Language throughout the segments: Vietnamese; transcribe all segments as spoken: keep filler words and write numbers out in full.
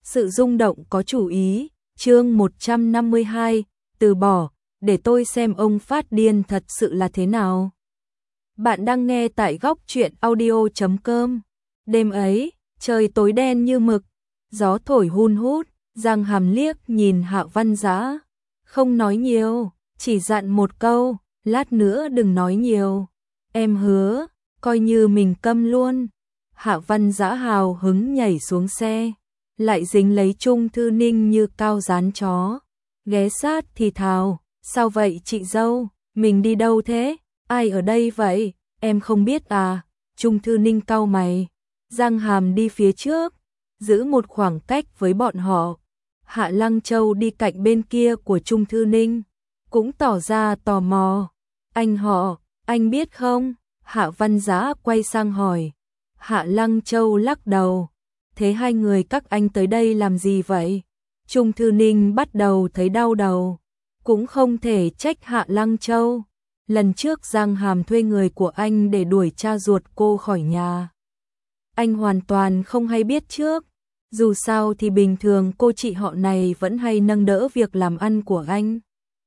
Sự rung động có chủ ý, chương một trăm năm mươi hai, từ bỏ, để tôi xem ông phát điên thật sự là thế nào. Bạn đang nghe tại góc truyện audio chấm com. Đêm ấy, trời tối đen như mực, gió thổi hun hút, Giang Hàm liếc nhìn Hạ Văn Dã, không nói nhiều, chỉ dặn một câu, lát nữa đừng nói nhiều. Em hứa, coi như mình câm luôn. Hạ Văn Dã hào hứng nhảy xuống xe, lại dính lấy Trung Thư Ninh như cao dán chó, ghé sát thì thào, sao vậy chị dâu, mình đi đâu thế, ai ở đây vậy, em không biết à. Trung Thư Ninh cau mày, Giang Hàm đi phía trước, giữ một khoảng cách với bọn họ. Hạ Lăng Châu đi cạnh bên kia của Trung Thư Ninh, cũng tỏ ra tò mò. Anh họ, anh biết không? Hạ Văn Dã quay sang hỏi. Hạ Lăng Châu lắc đầu. Thế hai người các anh tới đây làm gì vậy? Trung Thư Ninh bắt đầu thấy đau đầu. Cũng không thể trách Hạ Lăng Châu. Lần trước Giang Hàm thuê người của anh để đuổi cha ruột cô khỏi nhà. Anh hoàn toàn không hay biết trước. Dù sao thì bình thường cô chị họ này vẫn hay nâng đỡ việc làm ăn của anh.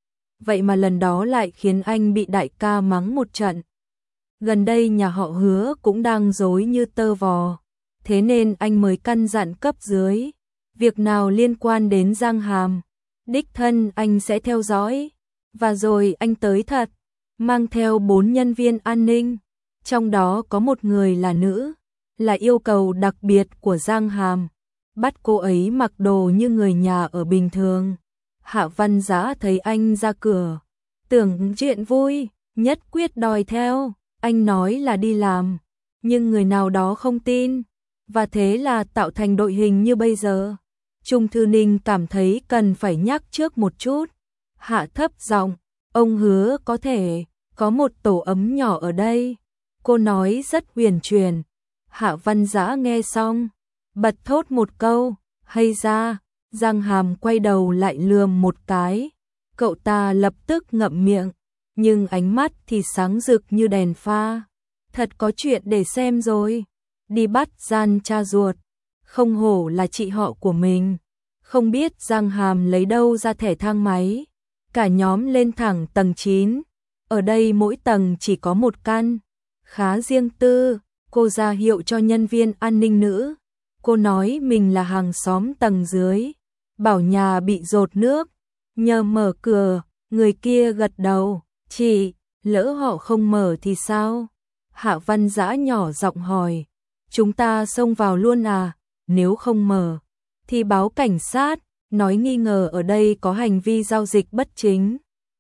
Vậy mà lần đó lại khiến anh bị đại ca mắng một trận. Gần đây nhà họ Hứa cũng đang rối như tơ vò. Thế nên anh mới căn dặn cấp dưới. Việc nào liên quan đến Giang Hàm, đích thân anh sẽ theo dõi. Và rồi anh tới thật, mang theo bốn nhân viên an ninh. Trong đó có một người là nữ, là yêu cầu đặc biệt của Giang Hàm. Bắt cô ấy mặc đồ như người nhà ở bình thường. Hạ Văn Dã thấy anh ra cửa, tưởng chuyện vui, nhất quyết đòi theo. Anh nói là đi làm, nhưng người nào đó không tin, và thế là tạo thành đội hình như bây giờ. Trung Thư Ninh cảm thấy cần phải nhắc trước một chút. Hạ thấp giọng, ông Hứa có thể có một tổ ấm nhỏ ở đây. Cô nói rất huyền truyền. Hạ Văn Dã nghe xong, bật thốt một câu, hay ra. Giang Hàm quay đầu lại lườm một cái. Cậu ta lập tức ngậm miệng, nhưng ánh mắt thì sáng rực như đèn pha. Thật có chuyện để xem rồi. Đi bắt gian cha ruột, không hổ là chị họ của mình. Không biết Giang Hàm lấy đâu ra thẻ thang máy. Cả nhóm lên thẳng tầng chín. Ở đây mỗi tầng chỉ có một căn, khá riêng tư. Cô ra hiệu cho nhân viên an ninh nữ. Cô nói mình là hàng xóm tầng dưới, bảo nhà bị dột nước, nhờ mở cửa. Người kia gật đầu. Chị, lỡ họ không mở thì sao? Hạ Văn Dã nhỏ giọng hỏi. Chúng ta xông vào luôn à? Nếu không mở thì báo cảnh sát, nói nghi ngờ ở đây có hành vi giao dịch bất chính,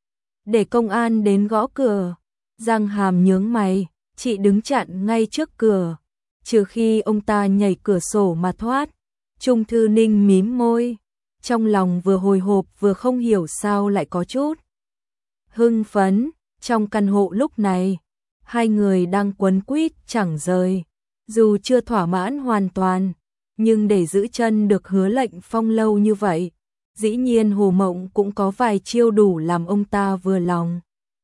để công an đến gõ cửa. Giang Hàm nhướng mày. Chị đứng chặn ngay trước cửa, trừ khi ông ta nhảy cửa sổ mà thoát. Trung Thư Ninh mím môi, trong lòng vừa hồi hộp vừa không hiểu sao lại có chút hưng phấn. Trong căn hộ lúc này, hai người đang quấn quýt chẳng rời. Dù chưa thỏa mãn hoàn toàn, nhưng để giữ chân được Hứa Lệnh Phong lâu như vậy, dĩ nhiên Hồ Mộng cũng có vài chiêu đủ làm ông ta vừa lòng.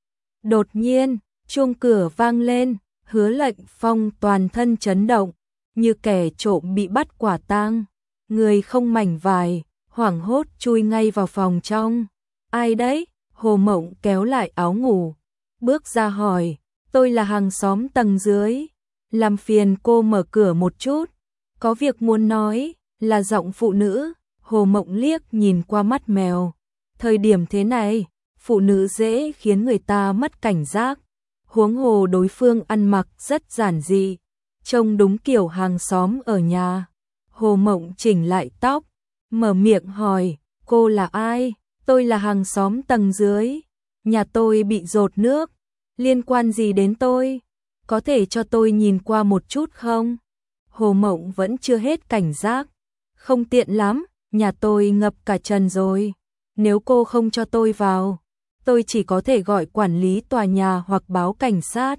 Đột nhiên, chuông cửa vang lên. Hứa Lệnh Phong toàn thân chấn động, như kẻ trộm bị bắt quả tang, người không mảnh vải, hoảng hốt chui ngay vào phòng trong. Ai đấy? Hồ Mộng kéo lại áo ngủ, bước ra hỏi. Tôi là hàng xóm tầng dưới, làm phiền cô mở cửa một chút, có việc muốn nói. Là giọng phụ nữ. Hồ Mộng liếc nhìn qua mắt mèo. Thời điểm thế này, phụ nữ dễ khiến người ta mất cảnh giác. Huống hồ đối phương ăn mặc rất giản dị, trông đúng kiểu hàng xóm ở nhà. Hồ Mộng chỉnh lại tóc, mở miệng hỏi. Cô là ai? Tôi là hàng xóm tầng dưới, nhà tôi bị dột nước, liên quan gì đến tôi? Có thể cho tôi nhìn qua một chút không? Hồ Mộng vẫn chưa hết cảnh giác. Không tiện lắm, nhà tôi ngập cả chân rồi. Nếu cô không cho tôi vào, tôi chỉ có thể gọi quản lý tòa nhà hoặc báo cảnh sát.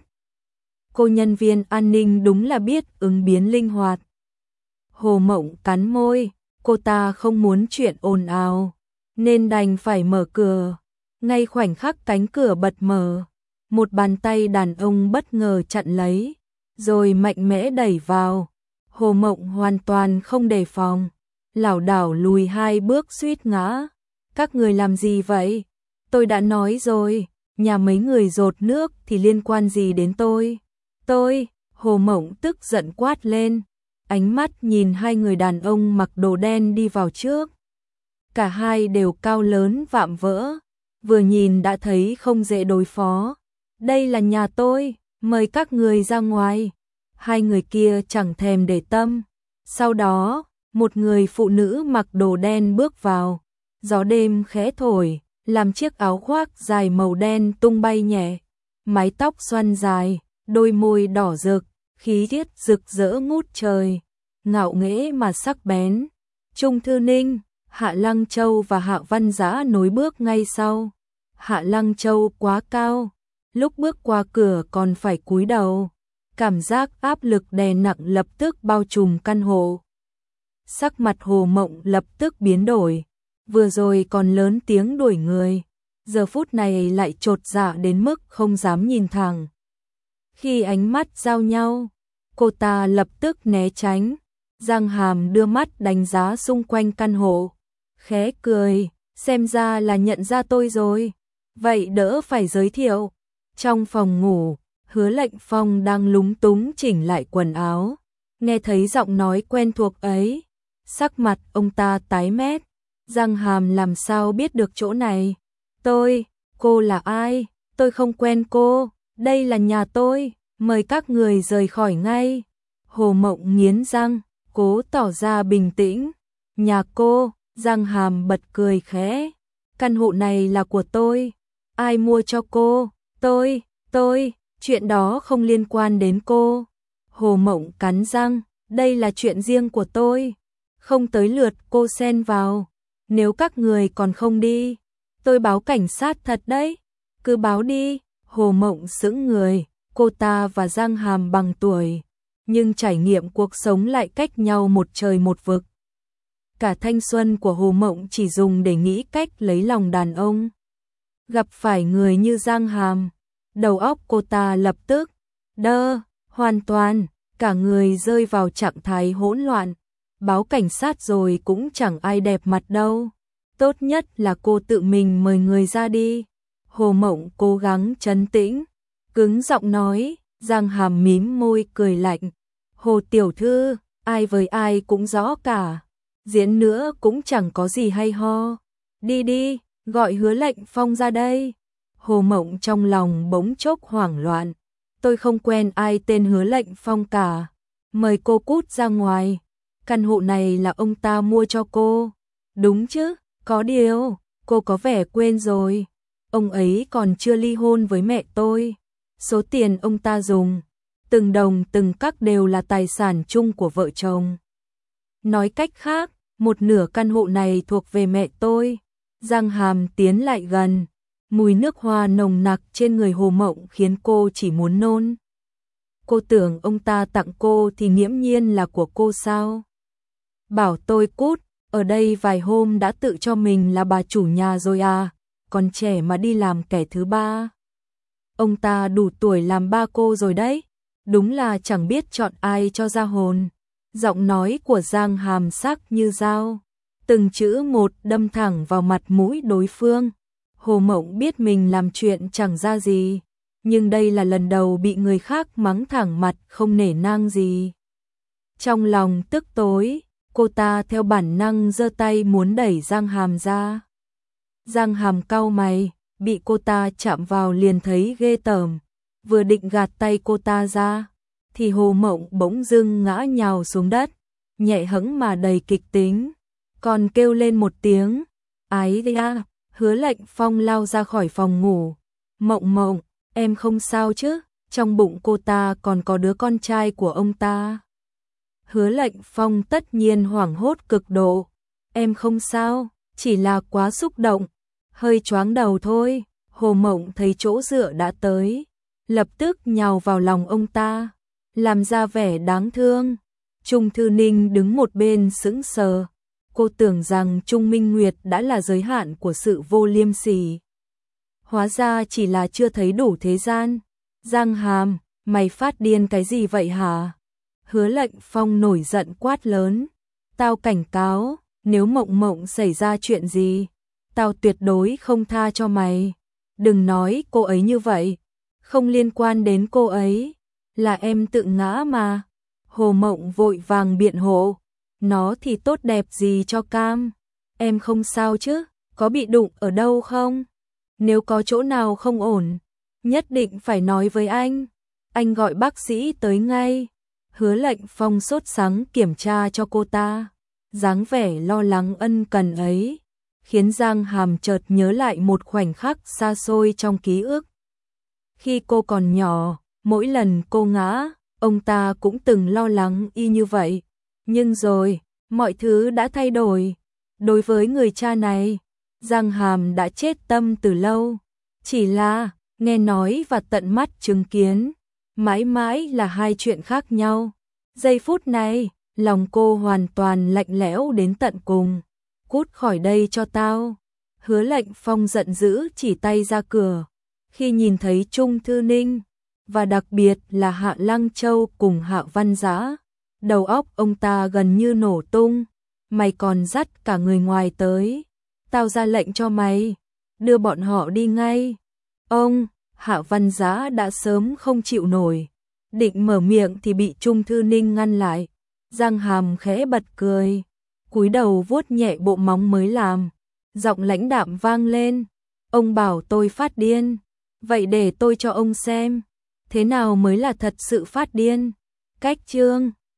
Cô nhân viên an ninh đúng là biết ứng biến linh hoạt. Hồ Mộng cắn môi, cô ta không muốn chuyện ồn ào, nên đành phải mở cửa. Ngay khoảnh khắc cánh cửa bật mở, một bàn tay đàn ông bất ngờ chặn lấy, rồi mạnh mẽ đẩy vào. Hồ Mộng hoàn toàn không đề phòng, lảo đảo lùi hai bước suýt ngã. Các người làm gì vậy? Tôi đã nói rồi, nhà mấy người dột nước thì liên quan gì đến tôi? Tôi, Hồ Mộng tức giận quát lên, ánh mắt nhìn hai người đàn ông mặc đồ đen đi vào trước. Cả hai đều cao lớn vạm vỡ, vừa nhìn đã thấy không dễ đối phó. Đây là nhà tôi, mời các người ra ngoài. Hai người kia chẳng thèm để tâm. Sau đó, một người phụ nữ mặc đồ đen bước vào. Gió đêm khẽ thổi, làm chiếc áo khoác dài màu đen tung bay nhẹ. Mái tóc xoăn dài, đôi môi đỏ rực, khí tiết rực rỡ ngút trời, ngạo nghễ mà sắc bén. Trung Thư Ninh, Hạ Lăng Châu và Hạ Văn Dã nối bước ngay sau. Hạ Lăng Châu quá cao, lúc bước qua cửa còn phải cúi đầu. Cảm giác áp lực đè nặng lập tức bao trùm căn hộ. Sắc mặt Hồ Mộng lập tức biến đổi, vừa rồi còn lớn tiếng đuổi người, giờ phút này lại chột dạ đến mức không dám nhìn thẳng. Khi ánh mắt giao nhau, cô ta lập tức né tránh. Giang Hàm đưa mắt đánh giá xung quanh căn hộ, khẽ cười, xem ra là nhận ra tôi rồi, vậy đỡ phải giới thiệu. Trong phòng ngủ, Hứa Lệnh Phong đang lúng túng chỉnh lại quần áo, nghe thấy giọng nói quen thuộc ấy, sắc mặt ông ta tái mét. Giang Hàm làm sao biết được chỗ này? Tôi, cô là ai? Tôi không quen cô, đây là nhà tôi, mời các người rời khỏi ngay. Hồ Mộng nghiến răng, cố tỏ ra bình tĩnh. Nhà cô? Giang Hàm bật cười khẽ. Căn hộ này là của tôi. Ai mua cho cô? Tôi, tôi, chuyện đó không liên quan đến cô. Hồ Mộng cắn răng, đây là chuyện riêng của tôi, không tới lượt cô xen vào. Nếu các người còn không đi, tôi báo cảnh sát thật đấy. Cứ báo đi. Hồ Mộng sững người, cô ta và Giang Hàm bằng tuổi, nhưng trải nghiệm cuộc sống lại cách nhau một trời một vực. Cả thanh xuân của Hồ Mộng chỉ dùng để nghĩ cách lấy lòng đàn ông. Gặp phải người như Giang Hàm, đầu óc cô ta lập tức đơ, hoàn toàn, cả người rơi vào trạng thái hỗn loạn. Báo cảnh sát rồi cũng chẳng ai đẹp mặt đâu. Tốt nhất là cô tự mình mời người ra đi. Hồ Mộng cố gắng trấn tĩnh, cứng giọng nói. Giang Hàm mím môi cười lạnh. Hồ tiểu thư, ai với ai cũng rõ cả, diễn nữa cũng chẳng có gì hay ho. Đi đi, gọi Hứa Lệnh Phong ra đây. Hồ Mộng trong lòng bỗng chốc hoảng loạn. Tôi không quen ai tên Hứa Lệnh Phong cả. Mời cô cút ra ngoài. Căn hộ này là ông ta mua cho cô. Đúng chứ, có điều, cô có vẻ quên rồi. Ông ấy còn chưa ly hôn với mẹ tôi. Số tiền ông ta dùng, từng đồng từng cắc đều là tài sản chung của vợ chồng. Nói cách khác, một nửa căn hộ này thuộc về mẹ tôi. Giang Hàm tiến lại gần, mùi nước hoa nồng nặc trên người Hồ Mộng khiến cô chỉ muốn nôn. Cô tưởng ông ta tặng cô thì nghiễm nhiên là của cô sao? Bảo tôi cút, ở đây vài hôm đã tự cho mình là bà chủ nhà rồi à, còn trẻ mà đi làm kẻ thứ ba. Ông ta đủ tuổi làm ba cô rồi đấy, đúng là chẳng biết chọn ai cho ra hồn. Giọng nói của Giang Hàm sắc như dao, từng chữ một đâm thẳng vào mặt mũi đối phương. Hồ Mộng biết mình làm chuyện chẳng ra gì, nhưng đây là lần đầu bị người khác mắng thẳng mặt không nể nang gì. Trong lòng tức tối, cô ta theo bản năng giơ tay muốn đẩy Giang Hàm ra. Giang Hàm cau mày, bị cô ta chạm vào liền thấy ghê tởm, vừa định gạt tay cô ta ra, thì Hồ Mộng bỗng dưng ngã nhào xuống đất, nhẹ hẫng mà đầy kịch tính, còn kêu lên một tiếng, ái da. Hứa Lệnh Phong lao ra khỏi phòng ngủ. Mộng Mộng, em không sao chứ? Trong bụng cô ta còn có đứa con trai của ông ta. Hứa Lệnh Phong tất nhiên hoảng hốt cực độ. Em không sao, chỉ là quá xúc động, hơi choáng đầu thôi. Hồ Mộng thấy chỗ dựa đã tới, lập tức nhào vào lòng ông ta, làm ra vẻ đáng thương. Trung Thư Ninh đứng một bên sững sờ. Cô tưởng rằng Trung Minh Nguyệt đã là giới hạn của sự vô liêm sỉ. Hóa ra chỉ là chưa thấy đủ thế gian. Giang Hàm, mày phát điên cái gì vậy hả? Hứa Lệnh Phong nổi giận quát lớn. Tao cảnh cáo, nếu Mộng Mộng xảy ra chuyện gì, tao tuyệt đối không tha cho mày. Đừng nói cô ấy như vậy, không liên quan đến cô ấy, là em tự ngã mà. Hồ Mộng vội vàng biện hộ, nó thì tốt đẹp gì cho Cam, em không sao chứ, có bị đụng ở đâu không? Nếu có chỗ nào không ổn, nhất định phải nói với anh, anh gọi bác sĩ tới ngay. Hứa Lệnh Phong sốt sắng kiểm tra cho cô ta, dáng vẻ lo lắng ân cần ấy, khiến Giang Hàm chợt nhớ lại một khoảnh khắc xa xôi trong ký ức. Khi cô còn nhỏ, mỗi lần cô ngã, ông ta cũng từng lo lắng y như vậy. Nhưng rồi, mọi thứ đã thay đổi. Đối với người cha này, Giang Hàm đã chết tâm từ lâu. Chỉ là, nghe nói và tận mắt chứng kiến, mãi mãi là hai chuyện khác nhau. Giây phút này, lòng cô hoàn toàn lạnh lẽo đến tận cùng. Cút khỏi đây cho tao. Hứa Lệnh Phong giận dữ chỉ tay ra cửa. Khi nhìn thấy Trung Thư Ninh, và đặc biệt là Hạ Lăng Châu cùng Hạ Văn Dã, đầu óc ông ta gần như nổ tung. Mày còn dắt cả người ngoài tới. Tao ra lệnh cho mày, đưa bọn họ đi ngay. Ông, Hạ Văn Dã đã sớm không chịu nổi. Định mở miệng thì bị Trung Thư Ninh ngăn lại. Giang Hàm khẽ bật cười, cúi đầu vuốt nhẹ bộ móng mới làm. Giọng lãnh đạm vang lên. Ông bảo tôi phát điên. Vậy để tôi cho ông xem, thế nào mới là thật sự phát điên. Cách chương